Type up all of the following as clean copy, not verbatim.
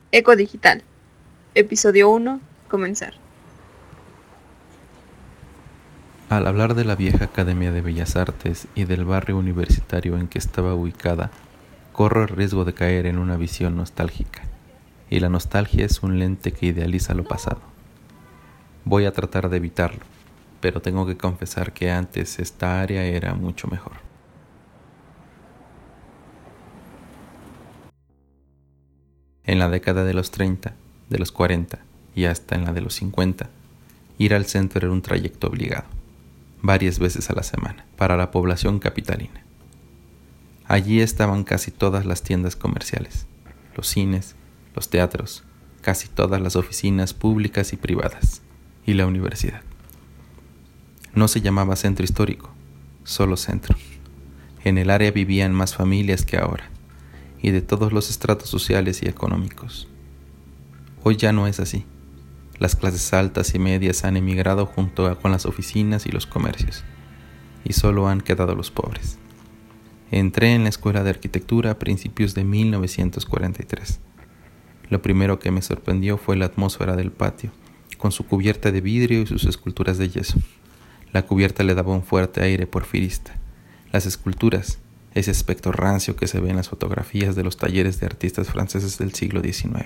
Eco Digital. Episodio 1. Comenzar. Al hablar de la vieja Academia de Bellas Artes y del barrio universitario en que estaba ubicada, corro el riesgo de caer en una visión nostálgica, y la nostalgia es un lente que idealiza lo pasado. Voy a tratar de evitarlo, pero tengo que confesar que antes esta área era mucho mejor. En la década de los 30, de los 40 y hasta en la de los 50, ir al centro era un trayecto obligado, varias veces a la semana, para la población capitalina. Allí estaban casi todas las tiendas comerciales, los cines, los teatros, casi todas las oficinas públicas y privadas, y la universidad. No se llamaba centro histórico, solo centro. En el área vivían más familias que ahora, y de todos los estratos sociales y económicos. Hoy ya no es así. Las clases altas y medias han emigrado junto con las oficinas y los comercios, y solo han quedado los pobres. Entré en la escuela de arquitectura a principios de 1943. Lo primero que me sorprendió fue la atmósfera del patio, con su cubierta de vidrio y sus esculturas de yeso. La cubierta le daba un fuerte aire porfirista. Las esculturas, ese aspecto rancio que se ve en las fotografías de los talleres de artistas franceses del siglo XIX.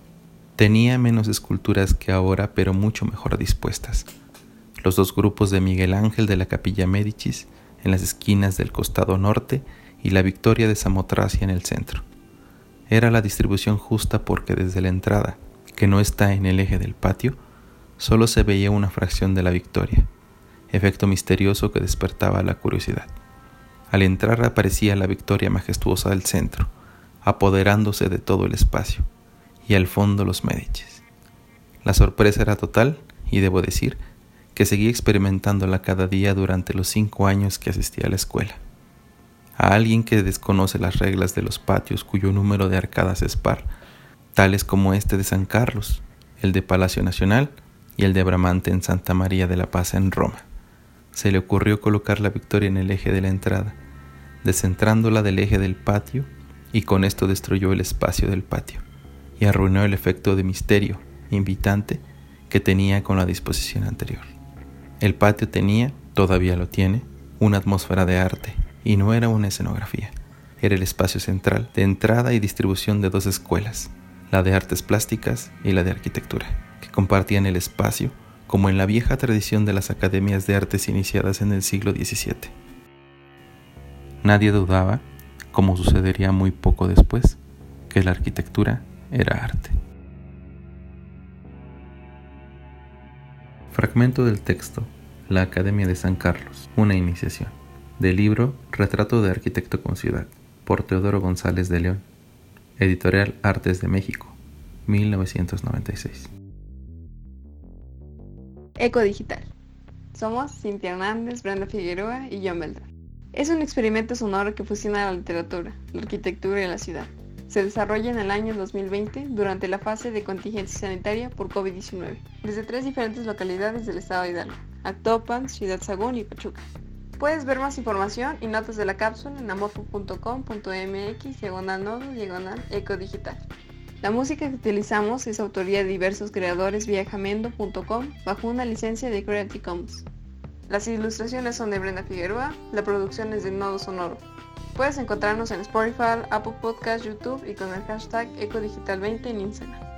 Tenía menos esculturas que ahora, pero mucho mejor dispuestas. Los dos grupos de Miguel Ángel de la Capilla Médicis en las esquinas del costado norte y la Victoria de Samotracia en el centro. Era la distribución justa porque desde la entrada, que no está en el eje del patio, solo se veía una fracción de la Victoria, efecto misterioso que despertaba la curiosidad. Al entrar aparecía la Victoria majestuosa del centro, apoderándose de todo el espacio, y al fondo los Médicis. La sorpresa era total, y debo decir que seguí experimentándola cada día durante los 5 años que asistí a la escuela. A alguien que desconoce las reglas de los patios cuyo número de arcadas es par, tales como este de San Carlos, el de Palacio Nacional y el de Bramante en Santa María de la Paz en Roma, se le ocurrió colocar la Victoria en el eje de la entrada, descentrándola del eje del patio, y con esto destruyó el espacio del patio y arruinó el efecto de misterio invitante que tenía con la disposición anterior. El patio tenía, todavía lo tiene, una atmósfera de arte, y no era una escenografía. Era el espacio central de entrada y distribución de dos escuelas, la de artes plásticas y la de arquitectura, que compartían el espacio como en la vieja tradición de las academias de artes iniciadas en el siglo XVII. Nadie dudaba, como sucedería muy poco después, que la arquitectura era arte. Fragmento del texto: La Academia de San Carlos, una iniciación. Del libro Retrato de arquitecto con ciudad, por Teodoro González de León. Editorial Artes de México, 1996. Eco Digital. Somos Cintia Hernández, Brenda Figueroa y John Beltrán. Es un experimento sonoro que fusiona la literatura, la arquitectura y la ciudad. Se desarrolla en el año 2020 durante la fase de contingencia sanitaria por COVID-19, desde 3 diferentes localidades del estado de Hidalgo: Actopan, Ciudad Sagún y Pachuca. Puedes ver más información y notas de la cápsula en amorfo.com.mx/nodo/ecodigital. La música que utilizamos es autoría de diversos creadores vía jamendo.com bajo una licencia de Creative Commons. Las ilustraciones son de Brenda Figueroa, la producción es de Nodo Sonoro. Puedes encontrarnos en Spotify, Apple Podcasts, YouTube y con el hashtag EcoDigital20 en Instagram.